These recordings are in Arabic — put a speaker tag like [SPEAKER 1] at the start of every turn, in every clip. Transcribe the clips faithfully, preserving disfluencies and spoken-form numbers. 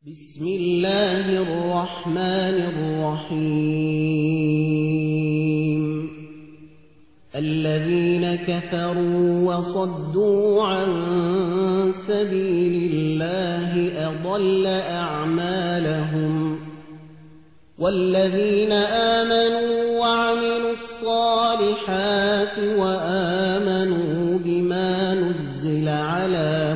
[SPEAKER 1] بسم الله الرحمن الرحيم الذين كفروا وصدوا عن سبيل الله أضل أعمالهم والذين آمنوا وعملوا الصالحات وآمنوا بما نزل على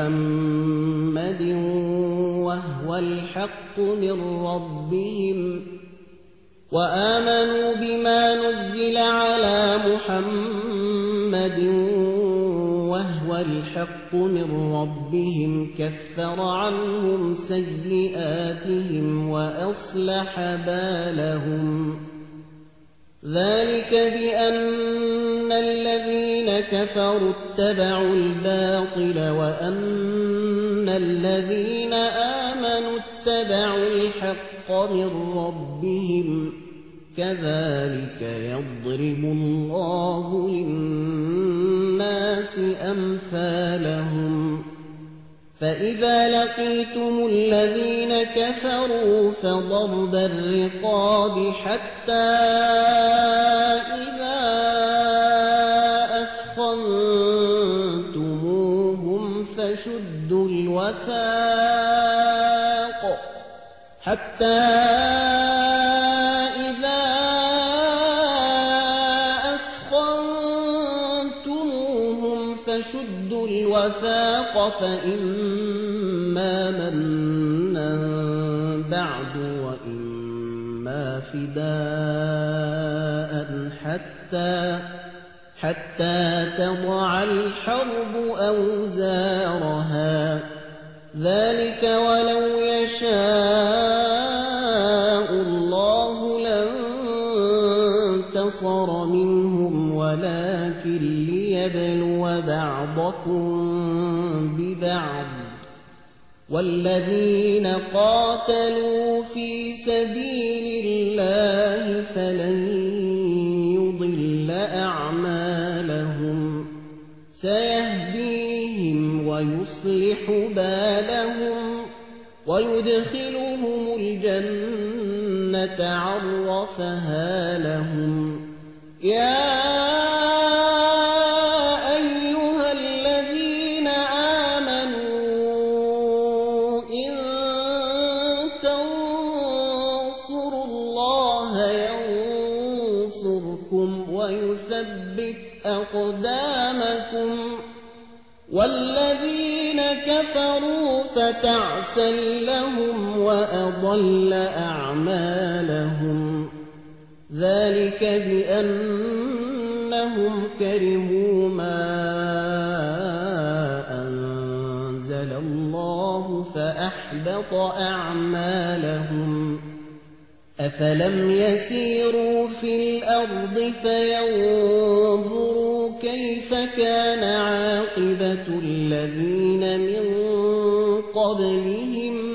[SPEAKER 1] محمد وهو الحق من ربهم وآمنوا بما نزل على محمد وهو الحق من ربهم كفر عنهم سيئاتهم وأصلح بالهم ذلك بأن الذين كفروا اتبعوا الباطل وأن الذين آمنوا اتبعوا الحق من ربهم كذلك يضرب الله للناس أمثالهم فإذا لقيتم الذين كفروا فضرب الرقاب حتى إذا أثخنتموهم فشدوا الوثاق حتى إذا أثخنتموهم فشدوا الوثاق فإما منا بعد وإما فداء حتى حتى تضع الحرب أوزارها ذلك ولو يشاء الله لانتصر منهم ولكن ليبلو بعضكم ببعض والذين قاتلوا في سبيل الله فلن يضل أعمالهم سيهديهم ويصلح بالهم ويدخلهم الجنة عرفها لهم يا أيها الذين آمنوا إن تنصروا الله ينصركم ويثبت أقدامكم والذين كفروا فتعسا لهم وأضل أعمالهم ذلك بأنهم كرهوا ما أنزل الله فأحبط أعمالهم أفلم يسيروا في الأرض فينظروا كيف كان عاقبة الذين من قبلهم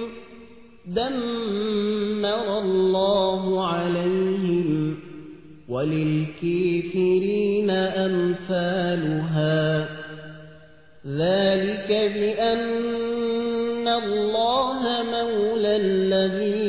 [SPEAKER 1] دمر الله عليهم وللكافرين أمثالها ذلك بأن الله مولى الذين